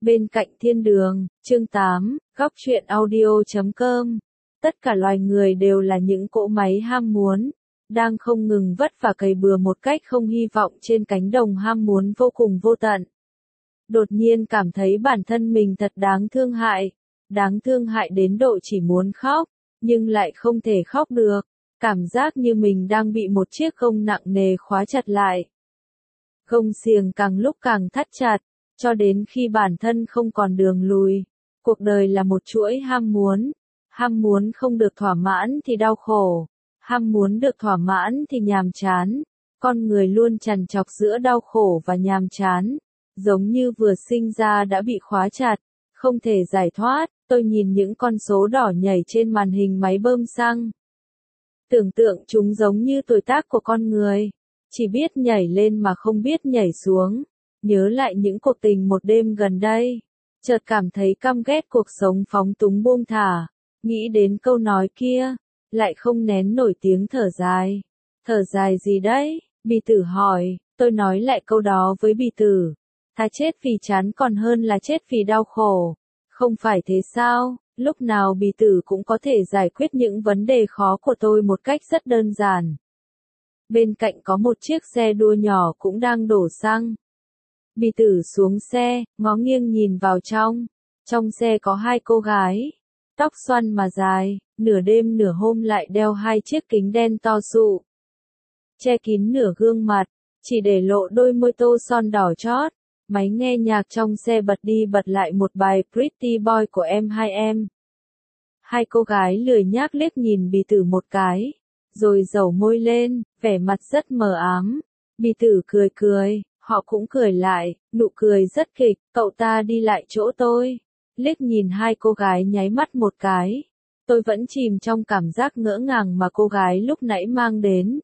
Bên cạnh thiên đường, chương 8, góc truyện audio.com. Tất cả loài người đều là những cỗ máy ham muốn, đang không ngừng vất vả cày bừa một cách không hy vọng trên cánh đồng ham muốn vô cùng vô tận. Đột nhiên cảm thấy bản thân mình thật đáng thương hại đến độ chỉ muốn khóc, nhưng lại không thể khóc được, cảm giác như mình đang bị một chiếc gông nặng nề khóa chặt lại. Gông xiềng càng lúc càng thắt chặt, cho đến khi bản thân không còn đường lùi. Cuộc đời là một chuỗi ham muốn không được thỏa mãn thì đau khổ, ham muốn được thỏa mãn thì nhàm chán. Con người luôn trằn trọc giữa đau khổ và nhàm chán, giống như vừa sinh ra đã bị khóa chặt, không thể giải thoát. Tôi nhìn những con số đỏ nhảy trên màn hình máy bơm xăng. Tưởng tượng chúng giống như tuổi tác của con người, chỉ biết nhảy lên mà không biết nhảy xuống. Nhớ lại những cuộc tình một đêm gần đây, chợt cảm thấy căm ghét cuộc sống phóng túng buông thả, nghĩ đến câu nói kia, lại không nén nổi tiếng thở dài. Thở dài gì đấy? Bì Tử hỏi, tôi nói lại câu đó với Bì Tử. Thà chết vì chán còn hơn là chết vì đau khổ. Không phải thế sao? Lúc nào Bì Tử cũng có thể giải quyết những vấn đề khó của tôi một cách rất đơn giản. Bên cạnh có một chiếc xe đua nhỏ cũng đang đổ xăng. Bì Tử xuống xe, ngó nghiêng nhìn vào trong. Trong xe có hai cô gái, tóc xoăn mà dài, nửa đêm nửa hôm lại đeo hai chiếc kính đen to sụ, che kín nửa gương mặt, chỉ để lộ đôi môi tô son đỏ chót. Máy nghe nhạc trong xe bật đi bật lại một bài Pretty Boy của em. Hai cô gái lười nhác liếc nhìn Bì Tử một cái, rồi dẩu môi lên, vẻ mặt rất mờ ám. Bì Tử cười, họ cũng cười lại, nụ cười rất kịch. Cậu ta đi lại chỗ tôi, liếc nhìn hai cô gái nháy mắt một cái. Tôi vẫn chìm trong cảm giác ngỡ ngàng mà cô gái lúc nãy mang đến,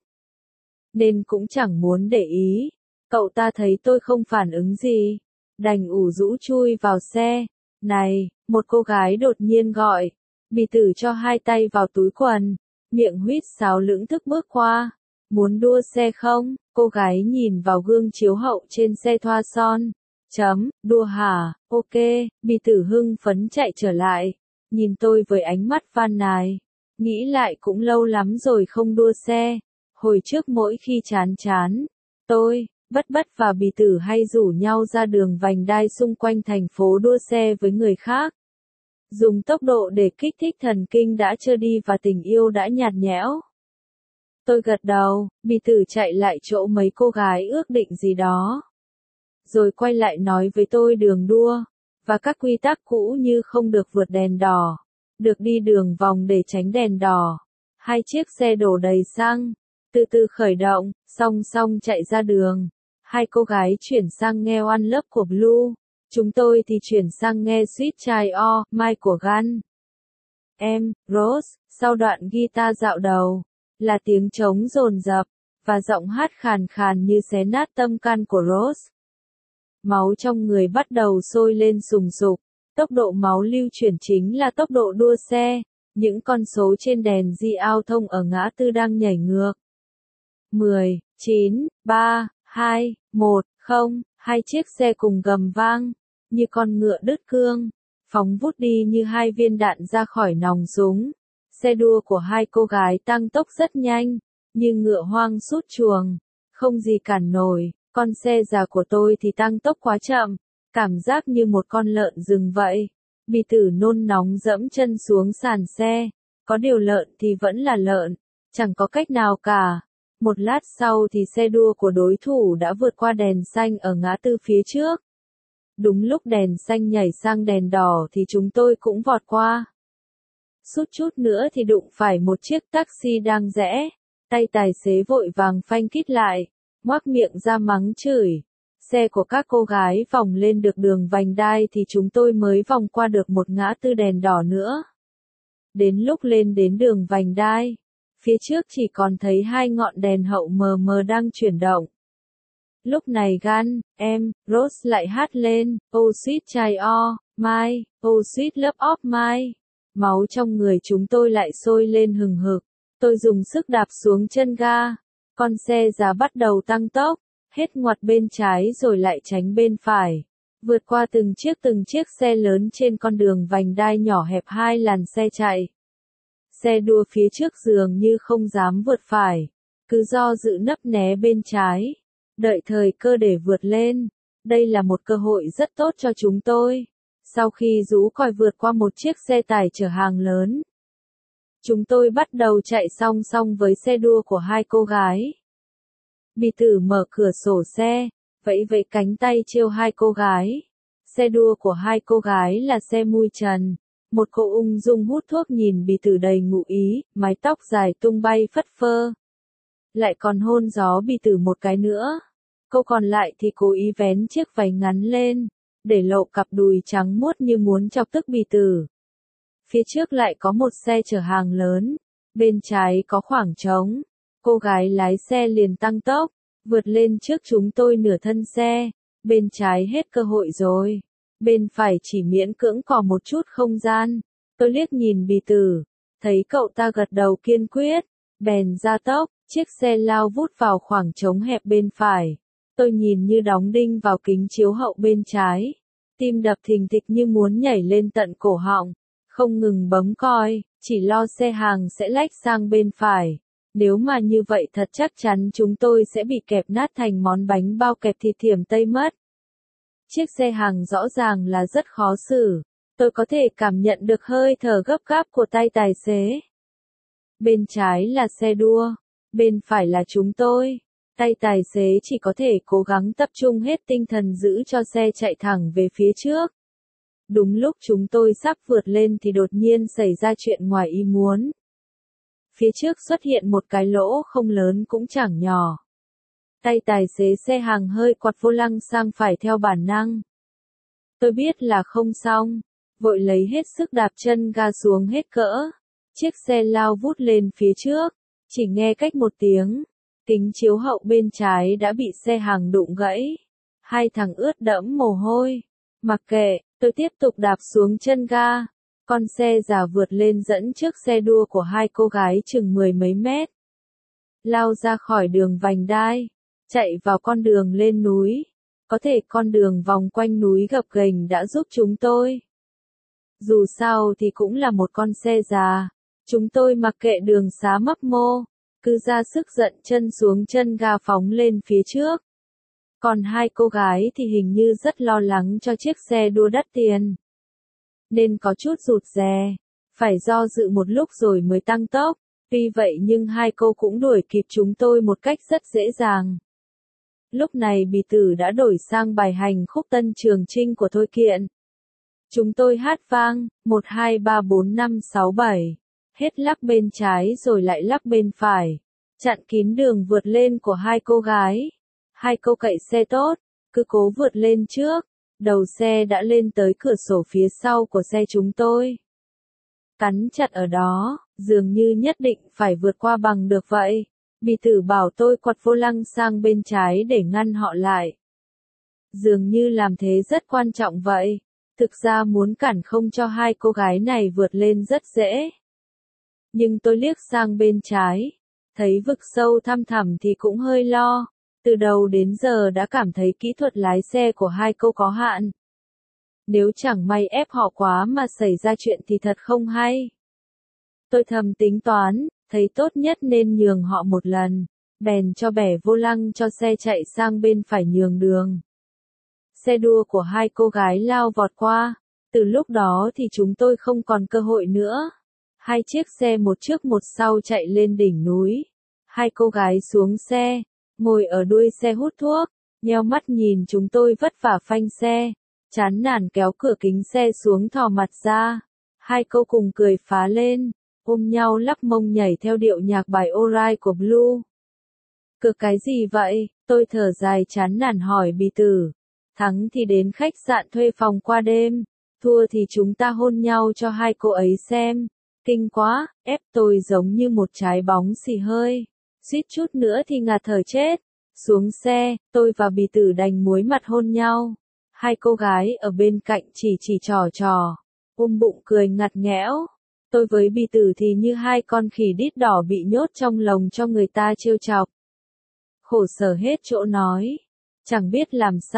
nên cũng chẳng muốn để ý. Cậu ta thấy tôi không phản ứng gì, đành ủ rũ chui vào xe. Này, một cô gái đột nhiên gọi. Bì Tử cho hai tay vào túi quần, miệng huýt sáo lững thững bước qua. Muốn đua xe không? Cô gái nhìn vào gương chiếu hậu trên xe thoa son. Đua hả? Ok. Bì Tử hưng phấn chạy trở lại, nhìn tôi với ánh mắt van nài. Nghĩ lại cũng lâu lắm rồi không đua xe. Hồi trước mỗi khi chán, tôi, Bất và Bì Tử hay rủ nhau ra đường vành đai xung quanh thành phố đua xe với người khác. Dùng tốc độ để kích thích thần kinh đã trơ đi và tình yêu đã nhạt nhẽo. Tôi gật đầu, Bì Tử chạy lại chỗ mấy cô gái ước định gì đó, rồi quay lại nói với tôi đường đua, và các quy tắc cũ như không được vượt đèn đỏ, được đi đường vòng để tránh đèn đỏ. Hai chiếc xe đổ đầy xăng, từ từ khởi động, song song chạy ra đường. Hai cô gái chuyển sang nghe One Love của Blue, chúng tôi thì chuyển sang nghe Sweet Child O' Mine của Gun. Rose, sau đoạn guitar dạo đầu, là tiếng trống dồn dập, và giọng hát khàn khàn như xé nát tâm can của Rose. Máu trong người bắt đầu sôi lên sùng sục, tốc độ máu lưu chuyển chính là tốc độ đua xe, những con số trên đèn di ao thông ở ngã tư đang nhảy ngược. 10, 9, 3, 2, 1, 0, hai chiếc xe cùng gầm vang, như con ngựa đứt cương, phóng vút đi như hai viên đạn ra khỏi nòng súng. Xe đua của hai cô gái tăng tốc rất nhanh, như ngựa hoang sút chuồng, không gì cản nổi. Con xe già của tôi thì tăng tốc quá chậm, cảm giác như một con lợn rừng vậy. Bì Tử nôn nóng dẫm chân xuống sàn xe, có điều lợn thì vẫn là lợn, chẳng có cách nào cả. Một lát sau thì xe đua của đối thủ đã vượt qua đèn xanh ở ngã tư phía trước. Đúng lúc đèn xanh nhảy sang đèn đỏ thì chúng tôi cũng vọt qua. Suýt chút nữa thì đụng phải một chiếc taxi đang rẽ, tay tài xế vội vàng phanh kít lại, ngoác miệng ra mắng chửi. Xe của các cô gái vòng lên được đường vành đai thì chúng tôi mới vòng qua được một ngã tư đèn đỏ nữa. Đến lúc lên đến đường vành đai, phía trước chỉ còn thấy hai ngọn đèn hậu mờ mờ đang chuyển động. Lúc này Gun, Rose lại hát lên, Oh Sweet Child O' Mine, Oh Sweet Love of Mine. Máu trong người chúng tôi lại sôi lên hừng hực. Tôi dùng sức đạp xuống chân ga. Con xe già bắt đầu tăng tốc, hết ngoặt bên trái rồi lại tránh bên phải. Vượt qua từng chiếc xe lớn trên con đường vành đai nhỏ hẹp 2 làn xe chạy. Xe đua phía trước dường như không dám vượt phải, cứ do dự nấp né bên trái, đợi thời cơ để vượt lên. Đây là một cơ hội rất tốt cho chúng tôi. Sau khi rú còi vượt qua một chiếc xe tải chở hàng lớn, chúng tôi bắt đầu chạy song song với xe đua của hai cô gái. Bì Tử mở cửa sổ xe, vẫy vẫy cánh tay trêu hai cô gái. Xe đua của hai cô gái là xe mui trần. Một cô ung dung hút thuốc nhìn Bì Tử đầy ngụ ý, mái tóc dài tung bay phất phơ. Lại còn hôn gió Bì Tử một cái nữa. Cô còn lại thì cố ý vén chiếc váy ngắn lên, để lộ cặp đùi trắng muốt như muốn chọc tức Bì Tử. Phía trước lại có một xe chở hàng lớn, bên trái có khoảng trống. Cô gái lái xe liền tăng tốc, vượt lên trước chúng tôi nửa thân xe. Bên trái hết cơ hội rồi, bên phải chỉ miễn cưỡng có một chút không gian. Tôi liếc nhìn Bì Tử, thấy cậu ta gật đầu kiên quyết, bèn ra tốc, chiếc xe lao vút vào khoảng trống hẹp bên phải. Tôi nhìn như đóng đinh vào kính chiếu hậu bên trái, tim đập thình thịch như muốn nhảy lên tận cổ họng, không ngừng bấm còi, chỉ lo xe hàng sẽ lách sang bên phải. Nếu mà như vậy thật chắc chắn chúng tôi sẽ bị kẹp nát thành món bánh bao kẹp thịt thiểm Tây mất. Chiếc xe hàng rõ ràng là rất khó xử, tôi có thể cảm nhận được hơi thở gấp gáp của tay tài xế. Bên trái là xe đua, bên phải là chúng tôi. Tay tài xế chỉ có thể cố gắng tập trung hết tinh thần giữ cho xe chạy thẳng về phía trước. Đúng lúc chúng tôi sắp vượt lên thì đột nhiên xảy ra chuyện ngoài ý muốn. Phía trước xuất hiện một cái lỗ không lớn cũng chẳng nhỏ. Tay tài xế xe hàng hơi quặt vô lăng sang phải theo bản năng. Tôi biết là không xong, vội lấy hết sức đạp chân ga xuống hết cỡ. Chiếc xe lao vút lên phía trước, chỉ nghe cách một tiếng, kính chiếu hậu bên trái đã bị xe hàng đụng gãy. Hai thằng ướt đẫm mồ hôi. Mặc kệ, tôi tiếp tục đạp xuống chân ga. Con xe già vượt lên dẫn trước xe đua của hai cô gái chừng 10 mấy mét. Lao ra khỏi đường vành đai, chạy vào con đường lên núi. Có thể con đường vòng quanh núi gập ghềnh đã giúp chúng tôi. Dù sao thì cũng là một con xe già. Chúng tôi mặc kệ đường xá mấp mô, cứ ra sức giận chân xuống chân ga phóng lên phía trước. Còn hai cô gái thì hình như rất lo lắng cho chiếc xe đua đắt tiền, nên có chút rụt rè, phải do dự một lúc rồi mới tăng tốc. Tuy vậy nhưng hai cô cũng đuổi kịp chúng tôi một cách rất dễ dàng. Lúc này Bì Tử đã đổi sang bài hành khúc Tân Trường Chinh của Thôi Kiện. Chúng tôi hát vang, 1 2 3 4 5 6 7, hết lắc bên trái rồi lại lắc bên phải, chặn kín đường vượt lên của hai cô gái. Hai cô cậy xe tốt, cứ cố vượt lên trước. Đầu xe đã lên tới cửa sổ phía sau của xe chúng tôi. Cắn chặt ở đó, dường như nhất định phải vượt qua bằng được vậy. Bì Tử bảo tôi quặt vô lăng sang bên trái để ngăn họ lại. Dường như làm thế rất quan trọng vậy. Thực ra muốn cản không cho hai cô gái này vượt lên rất dễ. Nhưng tôi liếc sang bên trái, thấy vực sâu thăm thẳm thì cũng hơi lo. Từ đầu đến giờ đã cảm thấy kỹ thuật lái xe của hai cô có hạn. Nếu chẳng may ép họ quá mà xảy ra chuyện thì thật không hay. Tôi thầm tính toán, thấy tốt nhất nên nhường họ một lần, bèn cho bẻ vô lăng cho xe chạy sang bên phải nhường đường. Xe đua của hai cô gái lao vọt qua, từ lúc đó thì chúng tôi không còn cơ hội nữa. Hai chiếc xe một trước một sau chạy lên đỉnh núi. Hai cô gái xuống xe, ngồi ở đuôi xe hút thuốc, nheo mắt nhìn chúng tôi vất vả phanh xe, chán nản kéo cửa kính xe xuống thò mặt ra. Hai cô cùng cười phá lên, ôm nhau lắc mông nhảy theo điệu nhạc bài Alright của Blue. Cực cái gì vậy? Tôi thở dài chán nản hỏi Bì Tử. Thắng thì đến khách sạn thuê phòng qua đêm, thua thì chúng ta hôn nhau cho hai cô ấy xem. Kinh quá, ép tôi giống như một trái bóng xì hơi. Suýt chút nữa thì ngạt thở chết. Xuống xe, tôi và Bì Tử đành muối mặt hôn nhau. Hai cô gái ở bên cạnh chỉ trò, ôm bụng cười ngặt nghẽo. Tôi với Bì Tử thì như hai con khỉ đít đỏ bị nhốt trong lồng cho người ta trêu chọc. Khổ sở hết chỗ nói. Chẳng biết làm sao,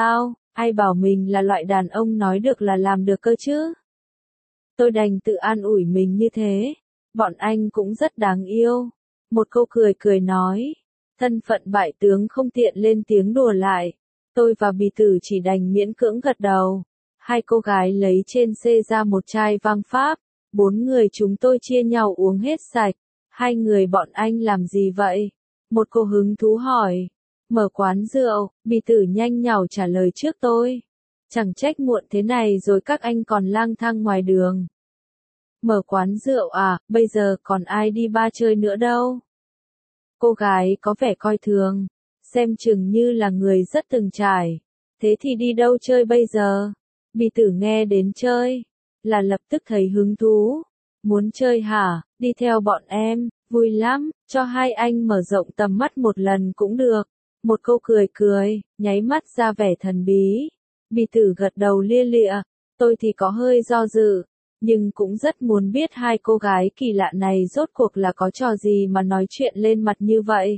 Ai bảo mình là loại đàn ông nói được là làm được cơ chứ? Tôi đành tự an ủi mình như thế. Bọn anh cũng rất đáng yêu. Một câu cười cười nói. Thân phận bại tướng không tiện lên tiếng đùa lại. Tôi và Bì Tử chỉ đành miễn cưỡng gật đầu. Hai cô gái lấy trên xê ra một chai vang Pháp. 4 người chúng tôi chia nhau uống hết sạch. Hai người bọn anh làm gì vậy? Một cô hứng thú hỏi. Mở quán rượu, Bì Tử nhanh nhảu trả lời trước tôi. Chẳng trách muộn thế này rồi các anh còn lang thang ngoài đường. Mở quán rượu à, bây giờ còn ai đi bar chơi nữa đâu. Cô gái có vẻ coi thường, xem chừng như là người rất từng trải. Thế thì đi đâu chơi bây giờ? Bì Tử nghe đến chơi, là lập tức thấy hứng thú. Muốn chơi hả, đi theo bọn em, vui lắm, cho hai anh mở rộng tầm mắt một lần cũng được. Một câu cười cười, nháy mắt ra vẻ thần bí. Bì Tử gật đầu lia lịa, tôi thì có hơi do dự, nhưng cũng rất muốn biết hai cô gái kỳ lạ này rốt cuộc là có trò gì mà nói chuyện lên mặt như vậy.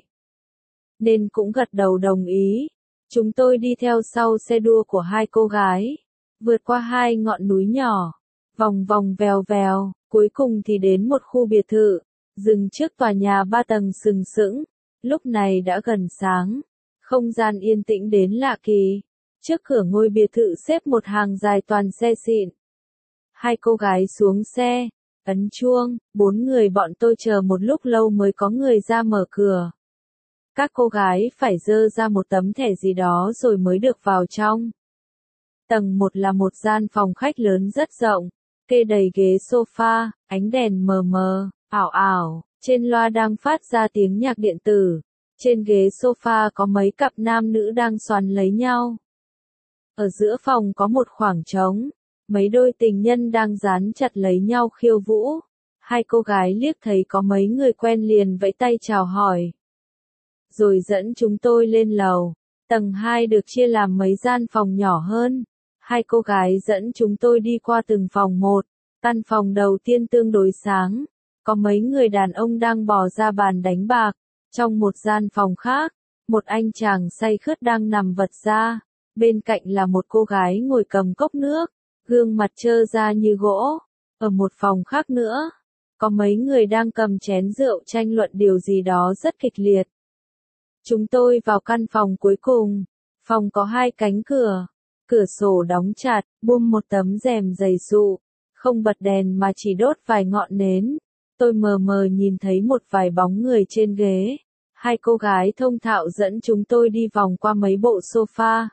Nên cũng gật đầu đồng ý. Chúng tôi đi theo sau xe đua của hai cô gái, vượt qua hai ngọn núi nhỏ, vòng vòng vèo vèo, cuối cùng thì đến một khu biệt thự, dừng trước tòa nhà 3 tầng sừng sững. Lúc này đã gần sáng, không gian yên tĩnh đến lạ kỳ. Trước cửa ngôi biệt thự xếp một hàng dài toàn xe xịn. Hai cô gái xuống xe, ấn chuông, 4 người bọn tôi chờ một lúc lâu mới có người ra mở cửa. Các cô gái phải dơ ra một tấm thẻ gì đó rồi mới được vào trong. Tầng 1 là một gian phòng khách lớn rất rộng, kê đầy ghế sofa, ánh đèn mờ mờ, ảo ảo, trên loa đang phát ra tiếng nhạc điện tử. Trên ghế sofa có mấy cặp nam nữ đang xoắn lấy nhau. Ở giữa phòng có một khoảng trống, mấy đôi tình nhân đang dán chặt lấy nhau khiêu vũ. Hai cô gái liếc thấy có mấy người quen liền vẫy tay chào hỏi. Rồi dẫn chúng tôi lên lầu. Tầng 2 được chia làm mấy gian phòng nhỏ hơn. Hai cô gái dẫn chúng tôi đi qua từng phòng một. Căn phòng đầu tiên tương đối sáng. Có mấy người đàn ông đang bò ra bàn đánh bạc. Trong một gian phòng khác, một anh chàng say khướt đang nằm vật ra. Bên cạnh là một cô gái ngồi cầm cốc nước, gương mặt trơ ra như gỗ. Ở một phòng khác nữa, có mấy người đang cầm chén rượu tranh luận điều gì đó rất kịch liệt. Chúng tôi vào căn phòng cuối cùng. Phòng có 2 cánh cửa. Cửa sổ đóng chặt, buông một tấm rèm dày sụ. Không bật đèn mà chỉ đốt vài ngọn nến. Tôi mờ mờ nhìn thấy một vài bóng người trên ghế. Hai cô gái thông thạo dẫn chúng tôi đi vòng qua mấy bộ sofa.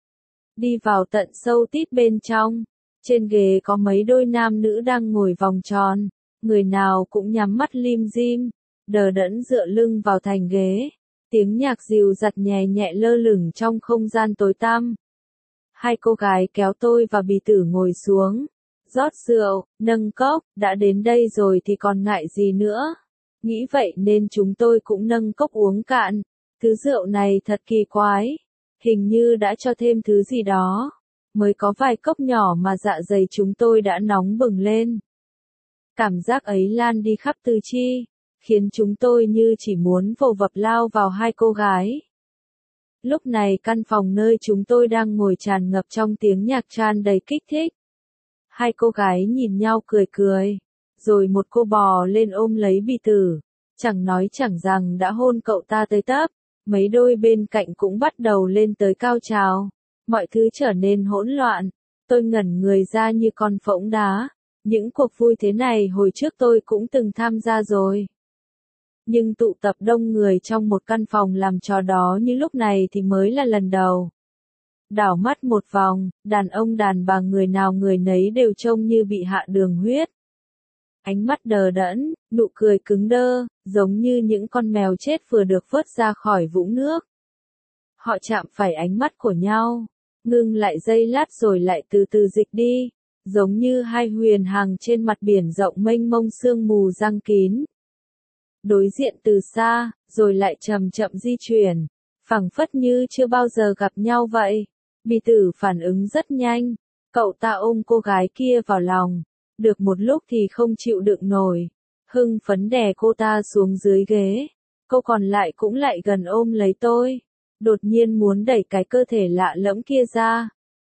Đi vào tận sâu tít bên trong. Trên ghế có mấy đôi nam nữ đang ngồi vòng tròn. Người nào cũng nhắm mắt lim dim, đờ đẫn dựa lưng vào thành ghế. Tiếng nhạc dịu dặt nhẹ nhẹ lơ lửng trong không gian tối tăm. Hai cô gái kéo tôi và Bì Tử ngồi xuống. Rót rượu, nâng cốc, đã đến đây rồi thì còn ngại gì nữa. Nghĩ vậy nên chúng tôi cũng nâng cốc uống cạn. Thứ rượu này thật kỳ quái. Hình như đã cho thêm thứ gì đó. Mới có vài cốc nhỏ mà dạ dày chúng tôi đã nóng bừng lên. Cảm giác ấy lan đi khắp tứ chi, khiến chúng tôi như chỉ muốn vồ vập lao vào hai cô gái. Lúc này căn phòng nơi chúng tôi đang ngồi tràn ngập trong tiếng nhạc tràn đầy kích thích. Hai cô gái nhìn nhau cười cười, rồi một cô bò lên ôm lấy Bì Tử, chẳng nói chẳng rằng đã hôn cậu ta tới tấp. Mấy đôi bên cạnh cũng bắt đầu lên tới cao trào. Mọi thứ trở nên hỗn loạn. Tôi ngẩn người ra như con phỗng đá. Những cuộc vui thế này hồi trước tôi cũng từng tham gia rồi. Nhưng tụ tập đông người trong một căn phòng làm trò đó như lúc này thì mới là lần đầu. Đảo mắt một vòng, đàn ông đàn bà người nào người nấy đều trông như bị hạ đường huyết. Ánh mắt đờ đẫn, nụ cười cứng đơ, giống như những con mèo chết vừa được vớt ra khỏi vũng nước. Họ chạm phải ánh mắt của nhau, ngưng lại giây lát rồi lại từ từ dịch đi, giống như hai huyền hàng trên mặt biển rộng mênh mông sương mù giăng kín. Đối diện từ xa, rồi lại chậm chậm di chuyển, phảng phất như chưa bao giờ gặp nhau vậy. Bì Tử phản ứng rất nhanh, cậu ta ôm cô gái kia vào lòng, được một lúc thì không chịu đựng nổi, hưng phấn đè cô ta xuống dưới ghế, cô còn lại cũng lại gần ôm lấy tôi, đột nhiên muốn đẩy cái cơ thể lạ lẫm kia ra,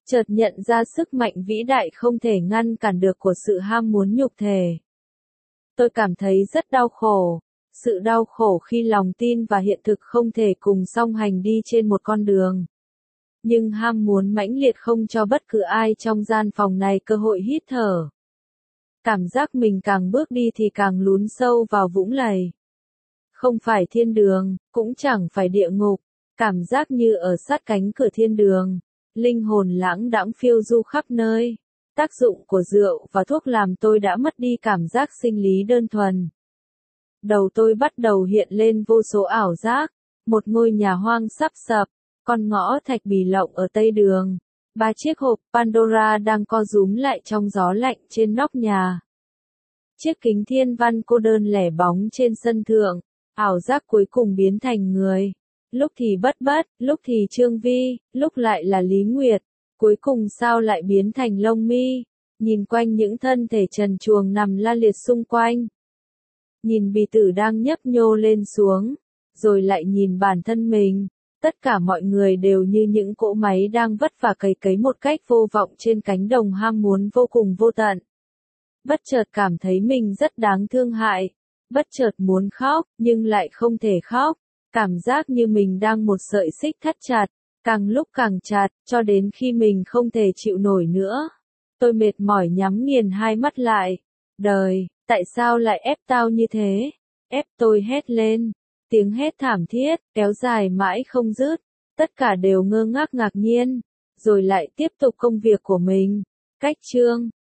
chợt nhận ra sức mạnh vĩ đại không thể ngăn cản được của sự ham muốn nhục thể. Tôi cảm thấy rất đau khổ. Sự đau khổ khi lòng tin và hiện thực không thể cùng song hành đi trên một con đường. Nhưng ham muốn mãnh liệt không cho bất cứ ai trong gian phòng này cơ hội hít thở. Cảm giác mình càng bước đi thì càng lún sâu vào vũng lầy. Không phải thiên đường, cũng chẳng phải địa ngục. Cảm giác như ở sát cánh cửa thiên đường. Linh hồn lãng đãng phiêu du khắp nơi. Tác dụng của rượu và thuốc làm tôi đã mất đi cảm giác sinh lý đơn thuần. Đầu tôi bắt đầu hiện lên vô số ảo giác. Một ngôi nhà hoang sắp sập. Con ngõ thạch bì lộng ở tây đường. 3 chiếc hộp Pandora đang co rúm lại trong gió lạnh trên nóc nhà. Chiếc kính thiên văn cô đơn lẻ bóng trên sân thượng. Ảo giác cuối cùng biến thành người. Lúc thì Bất Bất, lúc thì Trương Vi, lúc lại là Lý Nguyệt. Cuối cùng sao lại biến thành Lông Mi. Nhìn quanh những thân thể trần truồng nằm la liệt xung quanh. Nhìn bì tử đang nhấp nhô lên xuống. Rồi lại nhìn bản thân mình. Tất cả mọi người đều như những cỗ máy đang vất vả cày cấy một cách vô vọng trên cánh đồng ham muốn vô cùng vô tận. Bất chợt cảm thấy mình rất đáng thương hại. Bất chợt muốn khóc, nhưng lại không thể khóc. Cảm giác như mình đang một sợi xích thắt chặt, càng lúc càng chặt, cho đến khi mình không thể chịu nổi nữa. Tôi mệt mỏi nhắm nghiền hai mắt lại. Đời, tại sao lại ép tao như thế? Ép tôi hét lên. Tiếng hét thảm thiết, kéo dài mãi không dứt. Tất cả đều ngơ ngác ngạc nhiên. Rồi lại tiếp tục công việc của mình. Cách chương